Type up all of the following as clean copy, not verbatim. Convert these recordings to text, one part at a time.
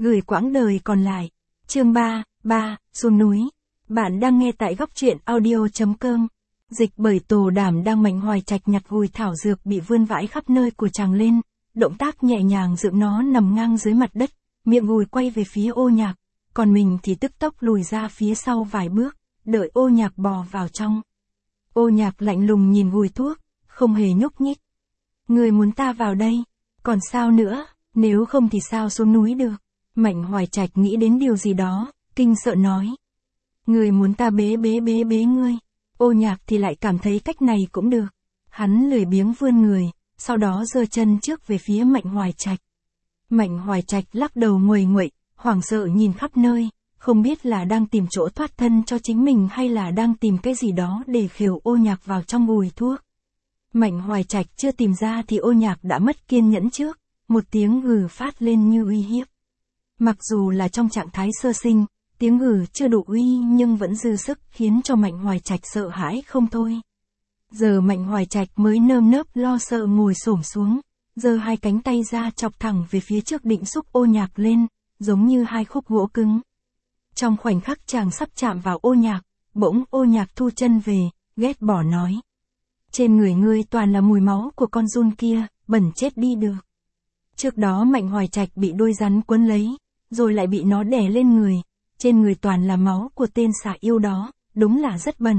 gửi quãng đời còn lại. Chương 3, xuống núi. Bạn đang nghe tại góc truyện audio.com. Dịch bởi Tồ Đảm đang Mạnh Hoài Trạch nhặt gùi thảo dược bị vươn vãi khắp nơi của chàng lên, động tác nhẹ nhàng dựng nó nằm ngang dưới mặt đất, miệng gùi quay về phía Ô Nhạc, còn mình thì tức tốc lùi ra phía sau vài bước, đợi Ô Nhạc bò vào trong. Ô Nhạc lạnh lùng nhìn gùi thuốc, không hề nhúc nhích. Người muốn ta vào đây, còn sao nữa, nếu không thì sao xuống núi được? Mạnh Hoài Trạch nghĩ đến điều gì đó, kinh sợ nói. Người muốn ta bế ngươi. Ô Nhạc thì lại cảm thấy cách này cũng được. Hắn lười biếng vươn người, sau đó giơ chân trước về phía Mạnh Hoài Trạch. Mạnh Hoài Trạch lắc đầu nguầy nguậy, hoảng sợ nhìn khắp nơi, không biết là đang tìm chỗ thoát thân cho chính mình hay là đang tìm cái gì đó để khều Ô Nhạc vào trong gùi thuốc. Mạnh Hoài Trạch chưa tìm ra thì Ô Nhạc đã mất kiên nhẫn trước, một tiếng gừ phát lên như uy hiếp. Mặc dù là trong trạng thái sơ sinh, tiếng gừ chưa đủ uy nhưng vẫn dư sức khiến cho Mạnh Hoài Trạch sợ hãi không thôi. Giờ Mạnh Hoài Trạch mới nơm nớp lo sợ ngồi xổm xuống, giơ hai cánh tay ra chọc thẳng về phía trước định xúc Ô Nhạc lên, giống như hai khúc gỗ cứng. Trong khoảnh khắc chàng sắp chạm vào Ô Nhạc, bỗng Ô Nhạc thu chân về, ghét bỏ nói. Trên người ngươi toàn là mùi máu của con giun kia, bẩn chết đi được. Trước đó Mạnh Hoài Trạch bị đuôi rắn quấn lấy, rồi lại bị nó đè lên người, trên người toàn là máu của tên xà yêu đó, đúng là rất bẩn.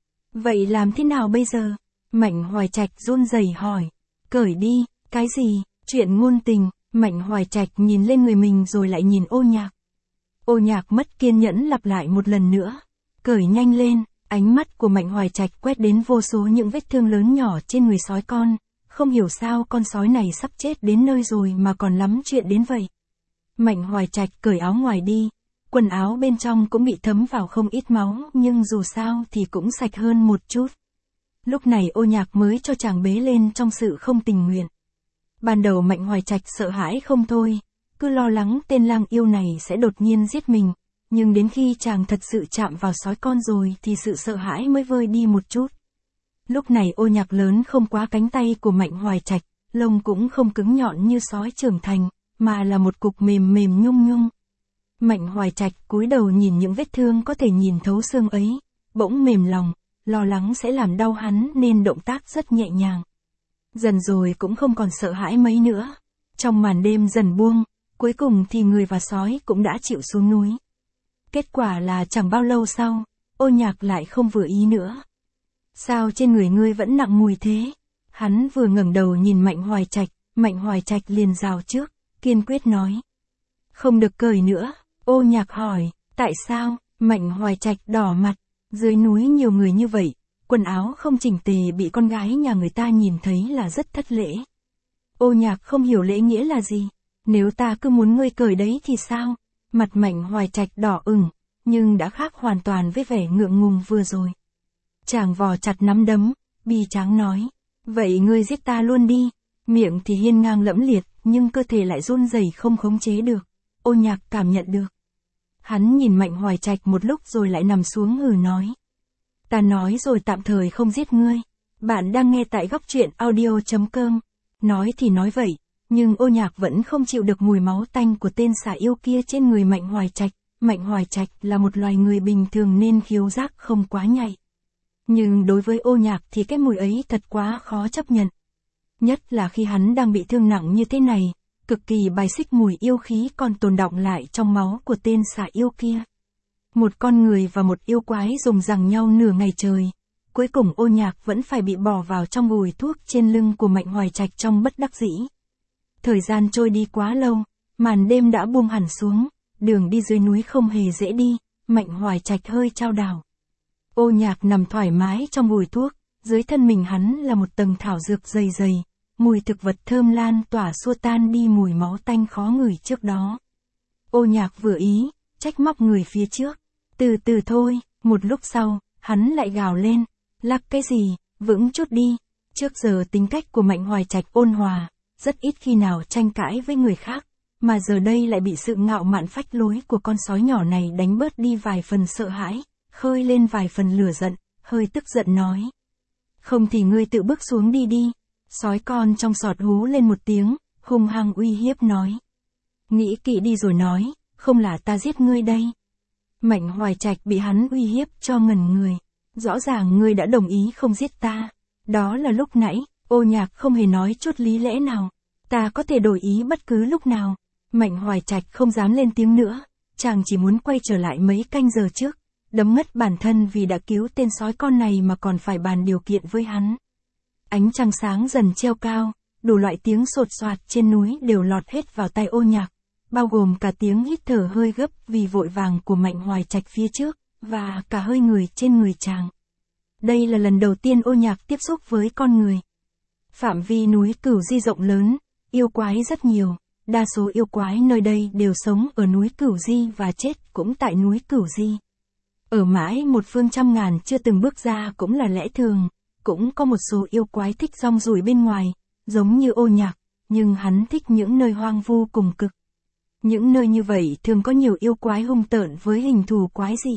Vậy làm thế nào bây giờ? Mạnh Hoài Trạch run rẩy hỏi. Cởi đi, cái gì, chuyện ngôn tình? Mạnh Hoài Trạch nhìn lên người mình rồi lại nhìn Ô Nhạc. Ô Nhạc mất kiên nhẫn lặp lại một lần nữa. Cởi nhanh lên, ánh mắt của Mạnh Hoài Trạch quét đến vô số những vết thương lớn nhỏ trên người sói con, không hiểu sao con sói này sắp chết đến nơi rồi mà còn lắm chuyện đến vậy. Mạnh Hoài Trạch cởi áo ngoài đi, quần áo bên trong cũng bị thấm vào không ít máu nhưng dù sao thì cũng sạch hơn một chút. Lúc này Ô Nhạc mới cho chàng bế lên trong sự không tình nguyện. Ban đầu Mạnh Hoài Trạch sợ hãi không thôi, cứ lo lắng tên lang yêu này sẽ đột nhiên giết mình, nhưng đến khi chàng thật sự chạm vào sói con rồi thì sự sợ hãi mới vơi đi một chút. Lúc này Ô Nhạc lớn không quá cánh tay của Mạnh Hoài Trạch, lông cũng không cứng nhọn như sói trưởng thành, mà là một cục mềm mềm nhung nhung. Mạnh Hoài Trạch cúi đầu nhìn những vết thương có thể nhìn thấu xương ấy, bỗng mềm lòng, lo lắng sẽ làm đau hắn nên động tác rất nhẹ nhàng. Dần rồi cũng không còn sợ hãi mấy nữa. Trong màn đêm dần buông, cuối cùng thì người và sói cũng đã chịu xuống núi. Kết quả là chẳng bao lâu sau, Ô Nhạc lại không vừa ý nữa. Sao trên người ngươi vẫn nặng mùi thế? Hắn vừa ngẩng đầu nhìn Mạnh Hoài Trạch liền rào trước, kiên quyết nói. Không được cởi nữa. Ô Nhạc hỏi, tại sao? Mạnh Hoài Trạch đỏ mặt, dưới núi nhiều người như vậy, quần áo không chỉnh tề bị con gái nhà người ta nhìn thấy là rất thất lễ. Ô Nhạc không hiểu lễ nghĩa là gì, nếu ta cứ muốn ngươi cởi đấy thì sao? Mặt Mạnh Hoài Trạch đỏ ửng, nhưng đã khác hoàn toàn với vẻ ngượng ngùng vừa rồi. Chàng vò chặt nắm đấm, bi tráng nói, vậy ngươi giết ta luôn đi. Miệng thì hiên ngang lẫm liệt, nhưng cơ thể lại run rẩy không khống chế được. Ô Nhạc cảm nhận được. Hắn nhìn Mạnh Hoài Trạch một lúc rồi lại nằm xuống nói. Ta nói rồi tạm thời không giết ngươi. Bạn đang nghe tại góc truyện audio.com. Nói thì nói vậy, nhưng Ô Nhạc vẫn không chịu được mùi máu tanh của tên xà yêu kia trên người Mạnh Hoài Trạch. Mạnh Hoài Trạch là một loài người bình thường nên khiếu giác không quá nhạy. Nhưng đối với Ô Nhạc thì cái mùi ấy thật quá khó chấp nhận. Nhất là khi hắn đang bị thương nặng như thế này, cực kỳ bài xích mùi yêu khí còn tồn đọng lại trong máu của tên xà yêu kia. Một con người và một yêu quái dùng giằng nhau nửa ngày trời. Cuối cùng Ô Nhạc vẫn phải bị bỏ vào trong gùi thuốc trên lưng của Mạnh Hoài Trạch trong bất đắc dĩ. Thời gian trôi đi quá lâu, màn đêm đã buông hẳn xuống, đường đi dưới núi không hề dễ đi, Mạnh Hoài Trạch hơi chao đảo. Ô Nhạc nằm thoải mái trong gùi thuốc, dưới thân mình hắn là một tầng thảo dược dày dày, mùi thực vật thơm lan tỏa xua tan đi mùi máu tanh khó ngửi trước đó. Ô Nhạc vừa ý, trách móc người phía trước. Từ từ thôi, một lúc sau, hắn lại gào lên, lắc cái gì, vững chút đi. Trước giờ tính cách của Mạnh Hoài Trạch ôn hòa, rất ít khi nào tranh cãi với người khác, mà giờ đây lại bị sự ngạo mạn phách lối của con sói nhỏ này đánh bớt đi vài phần sợ hãi, khơi lên vài phần lửa giận, hơi tức giận nói. Không thì ngươi tự bước xuống đi đi. Sói con trong sọt hú lên một tiếng, hung hăng uy hiếp nói. nghĩ kỹ đi rồi nói, không là ta giết ngươi đây. Mạnh Hoài Trạch bị hắn uy hiếp cho ngẩn người. Rõ ràng ngươi đã đồng ý không giết ta. Đó là lúc nãy, Ô Nhạc không hề nói chút lý lẽ nào. Ta có thể đổi ý bất cứ lúc nào. Mạnh Hoài Trạch không dám lên tiếng nữa. Chàng chỉ muốn quay trở lại mấy canh giờ trước. Đấm ngất bản thân vì đã cứu tên sói con này mà còn phải bàn điều kiện với hắn. Ánh trăng sáng dần treo cao, đủ loại tiếng sột soạt trên núi đều lọt hết vào tai Ô Nhạc, bao gồm cả tiếng hít thở hơi gấp vì vội vàng của Mạnh Hoài Trạch phía trước, và cả hơi người trên người chàng. Đây là lần đầu tiên Ô Nhạc tiếp xúc với con người. Phạm vi núi Cửu Di rộng lớn, yêu quái rất nhiều, đa số yêu quái nơi đây đều sống ở núi Cửu Di và chết cũng tại núi Cửu Di. Ở mãi một phương trăm ngàn chưa từng bước ra cũng là lẽ thường, cũng có một số yêu quái thích rong ruổi bên ngoài, giống như Ô Nhạc, nhưng hắn thích những nơi hoang vu cùng cực. Những nơi như vậy thường có nhiều yêu quái hung tợn với hình thù quái dị.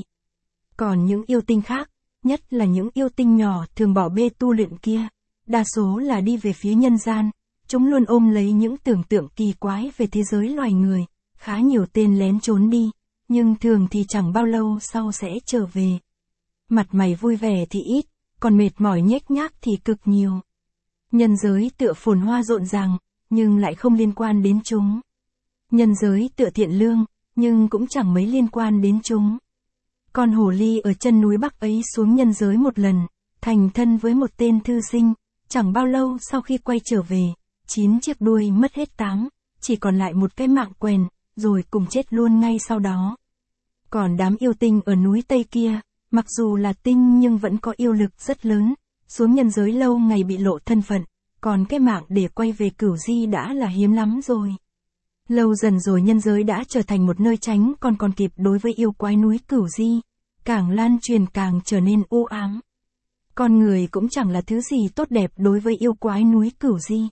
Còn những yêu tinh khác, nhất là những yêu tinh nhỏ thường bỏ bê tu luyện kia, đa số là đi về phía nhân gian, chúng luôn ôm lấy những tưởng tượng kỳ quái về thế giới loài người, khá nhiều tên lén trốn đi, nhưng thường thì chẳng bao lâu sau sẽ trở về. Mặt mày vui vẻ thì ít, còn mệt mỏi nhếch nhác thì cực nhiều. Nhân giới tựa phồn hoa rộn ràng, nhưng lại không liên quan đến chúng. Nhân giới tựa thiện lương, nhưng cũng chẳng mấy liên quan đến chúng. Con hồ ly ở chân núi Bắc ấy xuống nhân giới một lần, thành thân với một tên thư sinh, chẳng bao lâu sau khi quay trở về, 9 chiếc đuôi mất hết 8, chỉ còn lại một cái mạng quèn, rồi cùng chết luôn ngay sau đó. Còn đám yêu tinh ở núi Tây kia, mặc dù là tinh nhưng vẫn có yêu lực rất lớn, xuống nhân giới lâu ngày bị lộ thân phận, còn cái mạng để quay về Cửu Di đã là hiếm lắm rồi. Lâu dần rồi nhân giới đã trở thành một nơi tránh còn kịp đối với yêu quái núi Cửu Di, càng lan truyền càng trở nên u ám. Con người cũng chẳng là thứ gì tốt đẹp đối với yêu quái núi Cửu Di.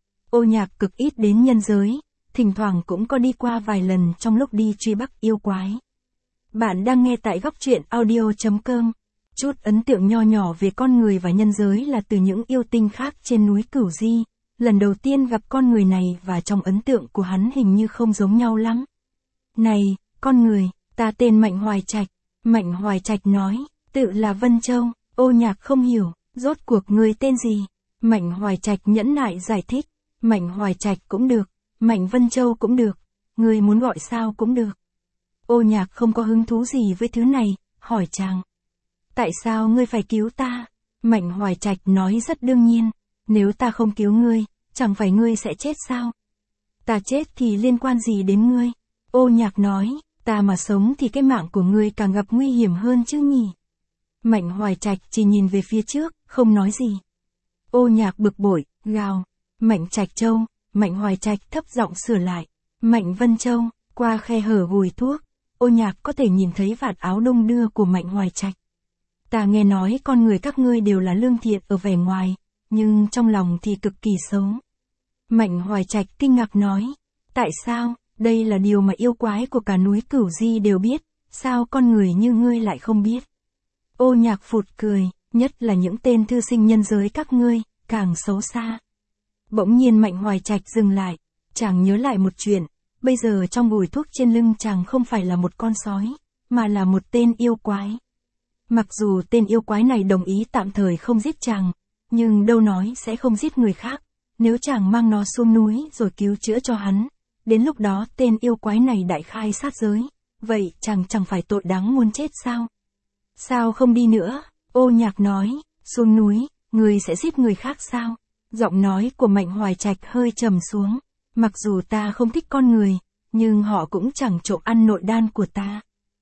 Ô Nhạc cực ít đến nhân giới, thỉnh thoảng cũng có đi qua vài lần trong lúc đi truy bắt yêu quái. Bạn đang nghe tại góc truyện audio.com. Chút ấn tượng nho nhỏ về con người và nhân giới là từ những yêu tinh khác trên núi Cửu Di. Lần đầu tiên gặp con người này và trong ấn tượng của hắn hình như không giống nhau lắm. Này, con người, ta tên Mạnh Hoài Trạch. Mạnh Hoài Trạch nói, tự là Vân Châu. Ô Nhạc không hiểu, rốt cuộc người tên gì? Mạnh Hoài Trạch nhẫn nại giải thích. Mạnh Hoài Trạch cũng được, Mạnh Vân Châu cũng được, người muốn gọi sao cũng được. Ô Nhạc không có hứng thú gì với thứ này, hỏi chàng. Tại sao ngươi phải cứu ta? Mạnh Hoài Trạch nói rất đương nhiên, nếu ta không cứu ngươi, chẳng phải ngươi sẽ chết sao? Ta chết thì liên quan gì đến ngươi? Ô Nhạc nói, ta mà sống thì cái mạng của ngươi càng gặp nguy hiểm hơn chứ nhỉ? Mạnh Hoài Trạch chỉ nhìn về phía trước, không nói gì. Ô Nhạc bực bội, gào. Mạnh Trạch Châu, Mạnh Hoài Trạch thấp giọng sửa lại. Mạnh Vân Châu, qua khe hở gùi thuốc, Ô Nhạc có thể nhìn thấy vạt áo đung đưa của Mạnh Hoài Trạch. Ta nghe nói con người các ngươi đều là lương thiện ở vẻ ngoài, nhưng trong lòng thì cực kỳ xấu. Mạnh Hoài Trạch kinh ngạc nói, tại sao, đây là điều mà yêu quái của cả núi Cửu Di đều biết, sao con người như ngươi lại không biết? Ô Nhạc phụt cười, nhất là những tên thư sinh nhân giới các ngươi, càng xấu xa. Bỗng nhiên Mạnh Hoài Trạch dừng lại, chàng nhớ lại một chuyện, bây giờ trong bùi thuốc trên lưng chàng không phải là một con sói, mà là một tên yêu quái. Mặc dù tên yêu quái này đồng ý tạm thời không giết chàng, nhưng đâu nói sẽ không giết người khác, nếu chàng mang nó xuống núi rồi cứu chữa cho hắn, đến lúc đó tên yêu quái này đại khai sát giới, vậy chàng chẳng phải tội đáng muôn chết sao? Sao không đi nữa? Ô Nhạc nói, xuống núi, người sẽ giết người khác sao? Giọng nói của Mạnh Hoài Trạch hơi trầm xuống, mặc dù ta không thích con người, nhưng họ cũng chẳng trộm ăn nội đan của ta.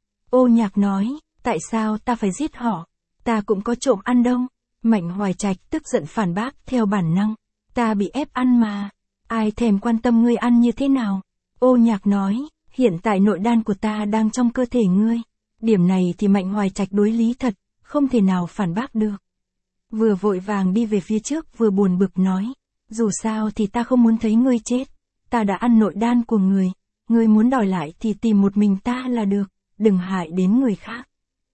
Ô Nhạc nói, tại sao ta phải giết họ? Ta cũng có trộm ăn đâu. Mạnh Hoài Trạch tức giận phản bác theo bản năng, ta bị ép ăn mà, ai thèm quan tâm ngươi ăn như thế nào? Ô Nhạc nói, hiện tại nội đan của ta đang trong cơ thể ngươi. Điểm này thì Mạnh Hoài Trạch đối lý thật, không thể nào phản bác được. Vừa vội vàng đi về phía trước vừa buồn bực nói, dù sao thì ta không muốn thấy ngươi chết, ta đã ăn nội đan của ngươi muốn đòi lại thì tìm một mình ta là được, đừng hại đến người khác.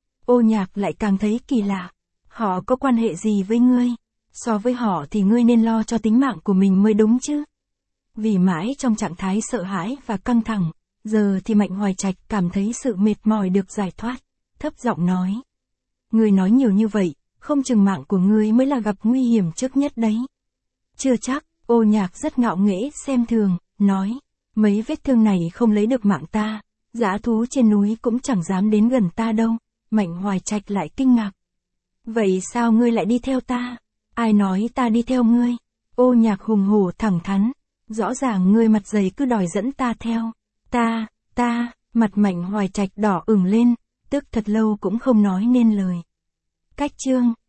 Ô Nhạc lại càng thấy kỳ lạ, họ có quan hệ gì với ngươi? So với họ thì ngươi nên lo cho tính mạng của mình mới đúng chứ. Vì mãi trong trạng thái sợ hãi và căng thẳng, giờ thì Mạnh Hoài Trạch cảm thấy sự mệt mỏi được giải thoát, thấp giọng nói. Ngươi nói nhiều như vậy, không chừng mạng của ngươi mới là gặp nguy hiểm trước nhất đấy. Chưa chắc, Ô Nhạc rất ngạo nghễ xem thường, nói. Mấy vết thương này không lấy được mạng ta, dã thú trên núi cũng chẳng dám đến gần ta đâu. Mạnh Hoài Trạch lại kinh ngạc. Vậy sao ngươi lại đi theo ta? Ai nói ta đi theo ngươi? Ô Nhạc hùng hổ thẳng thắn. Rõ ràng ngươi mặt dày cứ đòi dẫn ta theo. Ta, mặt Mạnh Hoài Trạch đỏ ửng lên, tức thật lâu cũng không nói nên lời. Cách chương